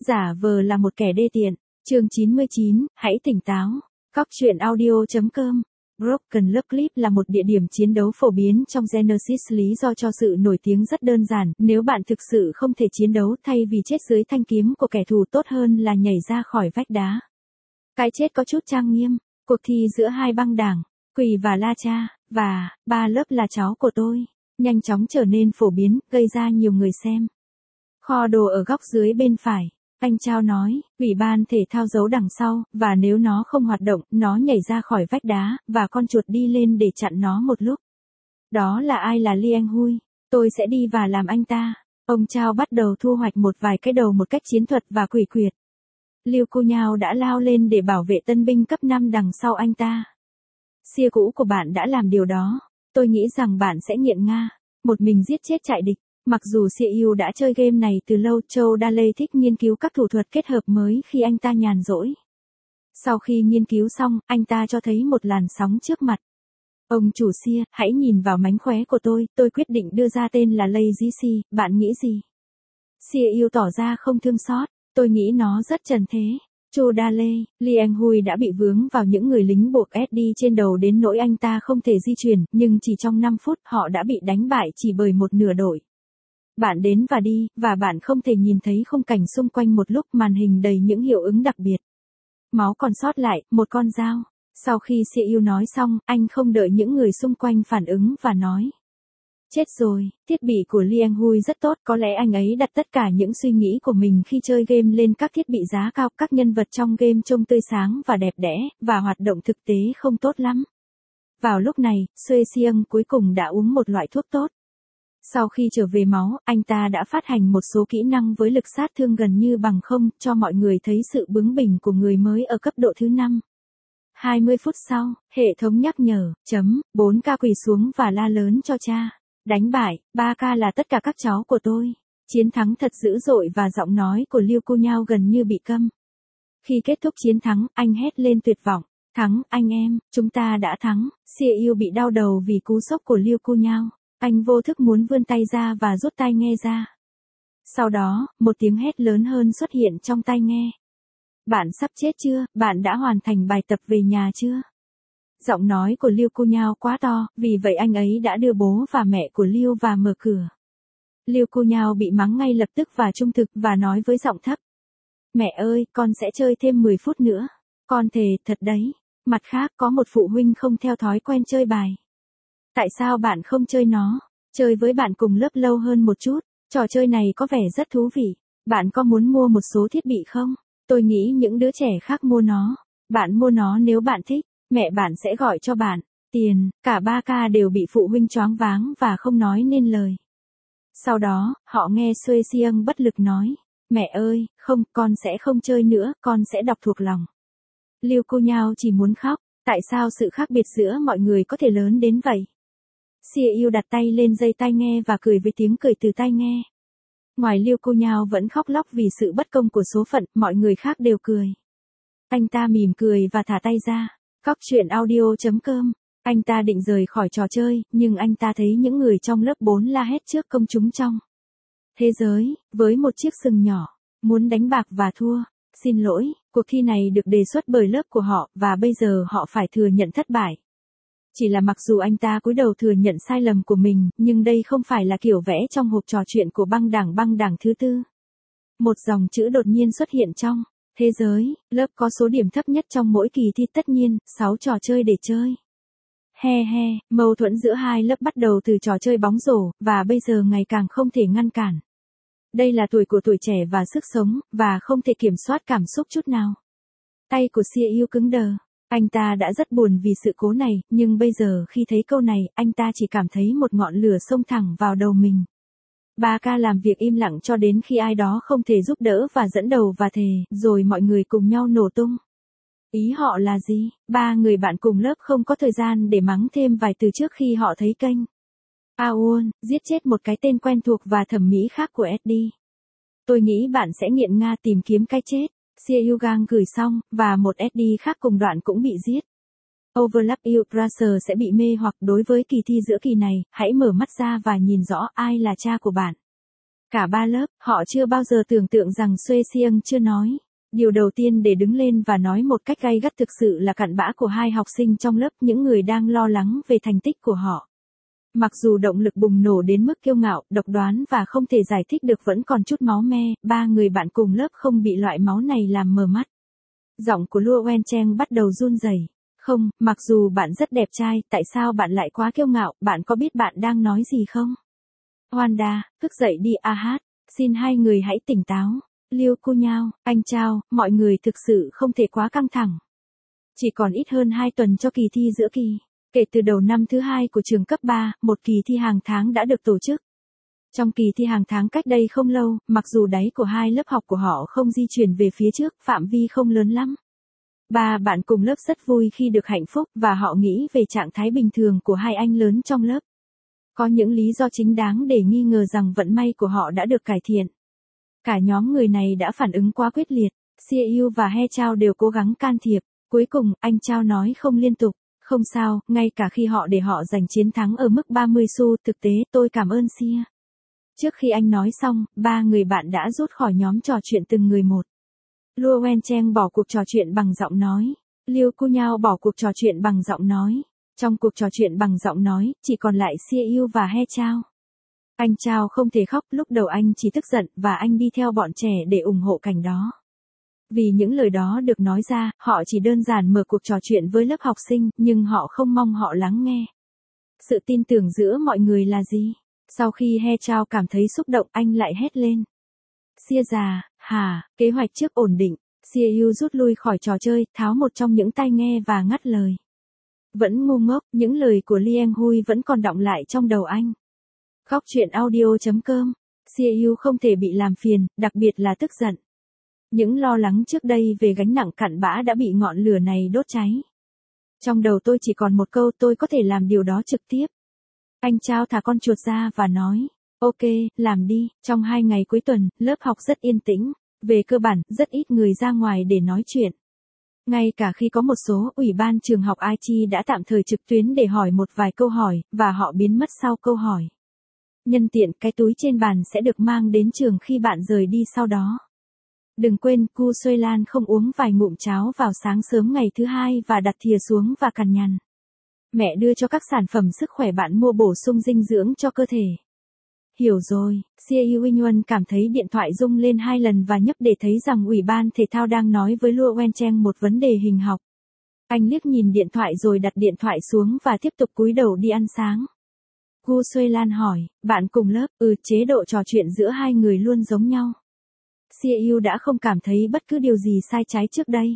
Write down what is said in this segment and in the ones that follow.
Giả vờ là một kẻ đê tiện. Chương 99, hãy tỉnh táo. Cóc truyện audio.com. Broken Love Clip là một địa điểm chiến đấu phổ biến trong Genesis, lý do cho sự nổi tiếng rất đơn giản, nếu bạn thực sự không thể chiến đấu thay vì chết dưới thanh kiếm của kẻ thù, tốt hơn là nhảy ra khỏi vách đá. Cái chết có chút trang nghiêm, cuộc thi giữa hai băng đảng, Quỳ và La Cha, và ba lớp là cháu của tôi, nhanh chóng trở nên phổ biến, gây ra nhiều người xem. Kho đồ ở góc dưới bên phải. Anh Chao nói, ủy ban thể thao giấu đằng sau, và nếu nó không hoạt động, nó nhảy ra khỏi vách đá, và con chuột đi lên để chặn nó một lúc. Đó là ai? Là Liang Hui. Tôi sẽ đi và làm anh ta. Ông Chao bắt đầu thu hoạch một vài cái đầu một cách chiến thuật và quỷ quyệt. Liu Kunyao đã lao lên để bảo vệ tân binh cấp 5 đằng sau anh ta. Xia cũ của bạn đã làm điều đó. Tôi nghĩ rằng bạn sẽ nghiện Nga. Một mình giết chết trại địch. Mặc dù Siêu đã chơi game này từ lâu, Châu Daley thích nghiên cứu các thủ thuật kết hợp mới khi anh ta nhàn rỗi. Sau khi nghiên cứu xong, anh ta cho thấy một làn sóng trước mặt. Ông chủ Sia, hãy nhìn vào mánh khóe của tôi quyết định đưa ra tên là Lazy C, bạn nghĩ gì? Siêu tỏ ra không thương xót, tôi nghĩ nó rất trần thế. Châu Daley, Liang Hui đã bị vướng vào những người lính buộc SD trên đầu đến nỗi anh ta không thể di chuyển, nhưng chỉ trong 5 phút họ đã bị đánh bại chỉ bởi một nửa đội. Bạn đến và đi, và bạn không thể nhìn thấy khung cảnh xung quanh một lúc, màn hình đầy những hiệu ứng đặc biệt. Máu còn sót lại, một con dao. Sau khi Siêu nói xong, anh không đợi những người xung quanh phản ứng và nói. Chết rồi, thiết bị của Liang Hui rất tốt, có lẽ anh ấy đặt tất cả những suy nghĩ của mình khi chơi game lên các thiết bị giá cao, các nhân vật trong game trông tươi sáng và đẹp đẽ, và hoạt động thực tế không tốt lắm. Vào lúc này, Sue Siang cuối cùng đã uống một loại thuốc tốt. Sau khi trở về máu, anh ta đã phát hành một số kỹ năng với lực sát thương gần như bằng không, cho mọi người thấy sự bướng bỉnh của người mới ở cấp độ thứ 5. 20 phút sau, hệ thống nhắc nhở, 4K quỳ xuống và la lớn cho cha. Đánh bại, 3K là tất cả các cháu của tôi. Chiến thắng thật dữ dội và giọng nói của Liu Kunyao gần như bị câm. Khi kết thúc chiến thắng, anh hét lên tuyệt vọng. Thắng, anh em, chúng ta đã thắng. Siêu bị đau đầu vì cú sốc của Liu Kunyao. Anh vô thức muốn vươn tay ra và rút tai nghe ra. Sau đó, một tiếng hét lớn hơn xuất hiện trong tai nghe. Bạn sắp chết chưa? Bạn đã hoàn thành bài tập về nhà chưa? Giọng nói của Liu Kunyao quá to, vì vậy anh ấy đã đưa bố và mẹ của Liu và mở cửa. Liu Kunyao bị mắng ngay lập tức và trung thực và nói với giọng thấp. Mẹ ơi, con sẽ chơi thêm 10 phút nữa. Con thề, thật đấy. Mặt khác, có một phụ huynh không theo thói quen chơi bài. Tại sao bạn không chơi nó? Chơi với bạn cùng lớp lâu hơn một chút. Trò chơi này có vẻ rất thú vị. Bạn có muốn mua một số thiết bị không? Tôi nghĩ những đứa trẻ khác mua nó. Bạn mua nó nếu bạn thích. Mẹ bạn sẽ gọi cho bạn tiền. Cả 3K đều bị phụ huynh choáng váng và không nói nên lời. Sau đó, họ nghe Sue Siang bất lực nói. Mẹ ơi, không, con sẽ không chơi nữa, con sẽ đọc thuộc lòng. Liu Kunyao chỉ muốn khóc. Tại sao sự khác biệt giữa mọi người có thể lớn đến vậy? Siêu đặt tay lên dây tai nghe và cười với tiếng cười từ tai nghe. Ngoài Liu Kunyao vẫn khóc lóc vì sự bất công của số phận, mọi người khác đều cười. Anh ta mỉm cười và thả tay ra. Cóc truyện audio.com. Anh ta định rời khỏi trò chơi, nhưng anh ta thấy những người trong lớp 4 la hét trước công chúng trong thế giới, với một chiếc sừng nhỏ, muốn đánh bạc và thua. Xin lỗi, cuộc thi này được đề xuất bởi lớp của họ, và bây giờ họ phải thừa nhận thất bại. Chỉ là mặc dù anh ta cúi đầu thừa nhận sai lầm của mình, nhưng đây không phải là kiểu vẽ trong hộp trò chuyện của băng đảng thứ 4. Một dòng chữ đột nhiên xuất hiện trong thế giới, lớp có số điểm thấp nhất trong mỗi kỳ thi, tất nhiên, 6 trò chơi để chơi. Mâu thuẫn giữa hai lớp bắt đầu từ trò chơi bóng rổ, và bây giờ ngày càng không thể ngăn cản. Đây là tuổi của tuổi trẻ và sức sống, và không thể kiểm soát cảm xúc chút nào. Tay của Siêu cứng đờ. Anh ta đã rất buồn vì sự cố này, nhưng bây giờ khi thấy câu này, anh ta chỉ cảm thấy một ngọn lửa xông thẳng vào đầu mình. 3K làm việc im lặng cho đến khi ai đó không thể giúp đỡ và dẫn đầu và thề, rồi mọi người cùng nhau nổ tung. Ý họ là gì? 3 người bạn cùng lớp không có thời gian để mắng thêm vài từ trước khi họ thấy kênh Aon giết chết một cái tên quen thuộc và thẩm mỹ khác của SD. Tôi nghĩ bạn sẽ nghiện Nga tìm kiếm cái chết. Siêu gang gửi xong, và một SD khác cùng đoạn cũng bị giết. Overlap You Brother sẽ bị mê hoặc đối với kỳ thi giữa kỳ này, hãy mở mắt ra và nhìn rõ ai là cha của bạn. Cả ba lớp, họ chưa bao giờ tưởng tượng rằng Xuê Siêng chưa nói. Điều đầu tiên để đứng lên và nói một cách gay gắt thực sự là cặn bã của hai học sinh trong lớp, những người đang lo lắng về thành tích của họ. Mặc dù động lực bùng nổ đến mức kiêu ngạo, độc đoán và không thể giải thích được vẫn còn chút máu me, ba người bạn cùng lớp không bị loại máu này làm mờ mắt. Giọng của Luo Wen Cheng bắt đầu run rẩy. Không, mặc dù bạn rất đẹp trai, tại sao bạn lại quá kiêu ngạo, bạn có biết bạn đang nói gì không? Wanda, thức dậy đi hát. Xin hai người hãy tỉnh táo. Liêu Cu Nhao, anh Chao, mọi người thực sự không thể quá căng thẳng. Chỉ còn ít hơn 2 tuần cho kỳ thi giữa kỳ. Kể từ đầu năm thứ 2 của trường cấp 3, một kỳ thi hàng tháng đã được tổ chức. Trong kỳ thi hàng tháng cách đây không lâu, mặc dù đáy của hai lớp học của họ không di chuyển về phía trước, phạm vi không lớn lắm. Ba bạn cùng lớp rất vui khi được hạnh phúc và họ nghĩ về trạng thái bình thường của hai anh lớn trong lớp. Có những lý do chính đáng để nghi ngờ rằng vận may của họ đã được cải thiện. Cả nhóm người này đã phản ứng quá quyết liệt. Xie Yu và He Chao đều cố gắng can thiệp. Cuối cùng, anh Chao nói không liên tục. Không sao, ngay cả khi họ để họ giành chiến thắng ở mức 30 xu, thực tế tôi cảm ơn Xia. Trước khi anh nói xong, ba người bạn đã rút khỏi nhóm trò chuyện từng người một. Luo Wen Cheng bỏ cuộc trò chuyện bằng giọng nói. Liu Cu Nhao bỏ cuộc trò chuyện bằng giọng nói. Trong cuộc trò chuyện bằng giọng nói, chỉ còn lại Xie Yu và He Chao. Anh Chao không thể khóc, lúc đầu anh chỉ tức giận và anh đi theo bọn trẻ để ủng hộ cảnh đó. Vì những lời đó được nói ra, họ chỉ đơn giản mở cuộc trò chuyện với lớp học sinh, nhưng họ không mong họ lắng nghe. Sự tin tưởng giữa mọi người là gì? Sau khi He Chao cảm thấy xúc động, anh lại hét lên. Xia già, hả, kế hoạch trước ổn định. Xie Yu rút lui khỏi trò chơi, tháo một trong những tai nghe và ngắt lời. Vẫn ngu ngốc, những lời của Liang Hui vẫn còn đọng lại trong đầu anh. Góc truyện audio.com. Xie Yu không thể bị làm phiền, đặc biệt là tức giận. Những lo lắng trước đây về gánh nặng cặn bã đã bị ngọn lửa này đốt cháy. Trong đầu tôi chỉ còn một câu, tôi có thể làm điều đó trực tiếp. Anh Chao thả con chuột ra và nói, ok, làm đi. Trong 2 ngày cuối tuần, lớp học rất yên tĩnh. Về cơ bản, rất ít người ra ngoài để nói chuyện. Ngay cả khi có một số ủy ban trường học IT đã tạm thời trực tuyến để hỏi một vài câu hỏi, và họ biến mất sau câu hỏi. Nhân tiện, cái túi trên bàn sẽ được mang đến trường khi bạn rời đi sau đó. Đừng quên, Cu Xuê Lan không uống vài ngụm cháo vào sáng sớm ngày thứ 2 và đặt thìa xuống và cằn nhằn. Mẹ đưa cho các sản phẩm sức khỏe bạn mua bổ sung dinh dưỡng cho cơ thể. Hiểu rồi, Xie Yu Yuan cảm thấy điện thoại rung lên 2 lần và nhấp để thấy rằng Ủy ban Thể thao đang nói với Luo Wen Cheng một vấn đề hình học. Anh liếc nhìn điện thoại rồi đặt điện thoại xuống và tiếp tục cúi đầu đi ăn sáng. Cu Xuê Lan hỏi, bạn cùng lớp, chế độ trò chuyện giữa hai người luôn giống nhau. Xie Yu đã không cảm thấy bất cứ điều gì sai trái trước đây.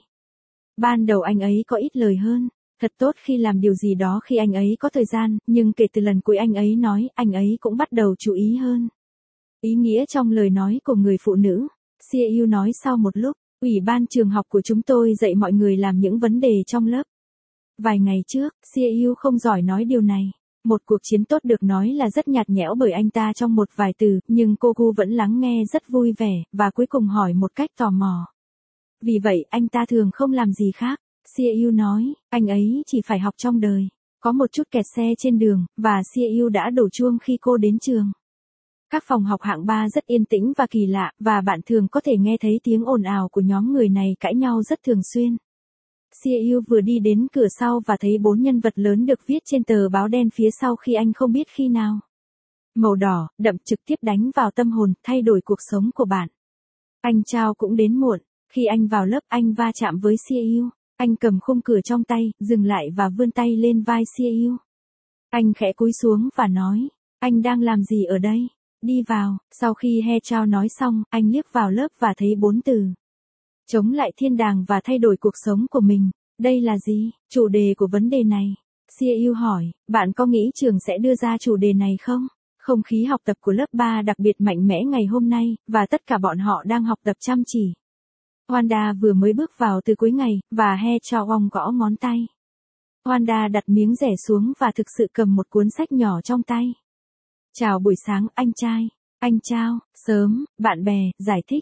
Ban đầu anh ấy có ít lời hơn. Thật tốt khi làm điều gì đó khi anh ấy có thời gian, nhưng kể từ lần cuối anh ấy nói, anh ấy cũng bắt đầu chú ý hơn. Ý nghĩa trong lời nói của người phụ nữ. Xie Yu nói sau một lúc, ủy ban trường học của chúng tôi dạy mọi người làm những vấn đề trong lớp. Vài ngày trước, Xie Yu không giỏi nói điều này. Một cuộc chiến tốt được nói là rất nhạt nhẽo bởi anh ta trong một vài từ, nhưng cô Gu vẫn lắng nghe rất vui vẻ, và cuối cùng hỏi một cách tò mò. Vì vậy anh ta thường không làm gì khác. Xie Yu nói, anh ấy chỉ phải học trong đời. Có một chút kẹt xe trên đường, và Xie Yu đã đổ chuông khi cô đến trường. Các phòng học hạng 3 rất yên tĩnh và kỳ lạ, và bạn thường có thể nghe thấy tiếng ồn ào của nhóm người này cãi nhau rất thường xuyên. Xie Yu vừa đi đến cửa sau và thấy 4 nhân vật lớn được viết trên tờ báo đen phía sau khi anh không biết khi nào. Màu đỏ, đậm trực tiếp đánh vào tâm hồn, thay đổi cuộc sống của bạn. Anh Chao cũng đến muộn. Khi anh vào lớp, anh va chạm với Xie Yu. Anh cầm khung cửa trong tay, dừng lại và vươn tay lên vai Xie Yu. Anh khẽ cúi xuống và nói, anh đang làm gì ở đây? Đi vào. Sau khi He Chao nói xong, anh liếc vào lớp và thấy 4 từ. Chống lại thiên đàng và thay đổi cuộc sống của mình. Đây là gì? Chủ đề của vấn đề này. Xie Yu hỏi, bạn có nghĩ trường sẽ đưa ra chủ đề này không? Không khí học tập của lớp 3 đặc biệt mạnh mẽ ngày hôm nay, và tất cả bọn họ đang học tập chăm chỉ. Wanda vừa mới bước vào từ cuối ngày, và He Chao Ong gõ ngón tay. Wanda đặt miếng rẻ xuống và thực sự cầm một cuốn sách nhỏ trong tay. Chào buổi sáng, anh trai. Anh Chao, sớm, bạn bè, giải thích.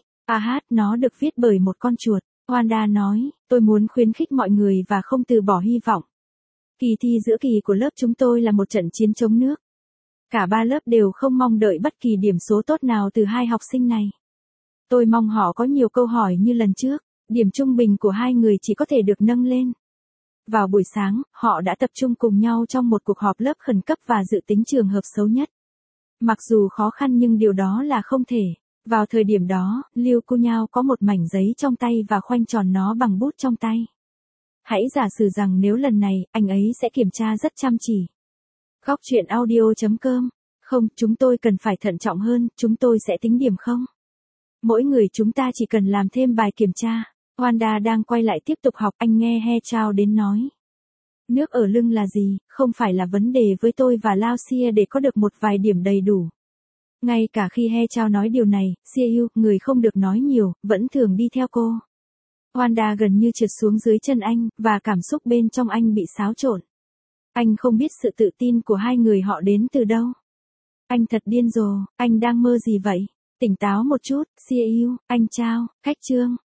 Nó được viết bởi một con chuột. Wanda nói, tôi muốn khuyến khích mọi người và không từ bỏ hy vọng. Kỳ thi giữa kỳ của lớp chúng tôi là một trận chiến chống nước. Cả ba lớp đều không mong đợi bất kỳ điểm số tốt nào từ hai học sinh này. Tôi mong họ có nhiều câu hỏi như lần trước, điểm trung bình của hai người chỉ có thể được nâng lên. Vào buổi sáng, họ đã tập trung cùng nhau trong một cuộc họp lớp khẩn cấp và dự tính trường hợp xấu nhất. Mặc dù khó khăn nhưng điều đó là không thể. Vào thời điểm đó, Liu Kunyao có một mảnh giấy trong tay và khoanh tròn nó bằng bút trong tay. Hãy giả sử rằng nếu lần này, anh ấy sẽ kiểm tra rất chăm chỉ. Góc truyện audio.com. Không, chúng tôi cần phải thận trọng hơn, chúng tôi sẽ tính điểm không? Mỗi người chúng ta chỉ cần làm thêm bài kiểm tra. Wanda đang quay lại tiếp tục học, anh nghe He Chao đến nói. Nước ở lưng là gì, không phải là vấn đề với tôi và Lao Xia để có được một vài điểm đầy đủ. Ngay cả khi He Chao nói điều này, Xia Yu, người không được nói nhiều, vẫn thường đi theo cô. Wanda gần như trượt xuống dưới chân anh, và cảm xúc bên trong anh bị xáo trộn. Anh không biết sự tự tin của hai người họ đến từ đâu. Anh thật điên rồ, anh đang mơ gì vậy? Tỉnh táo một chút, Xia Yu, anh Chao, khách trương.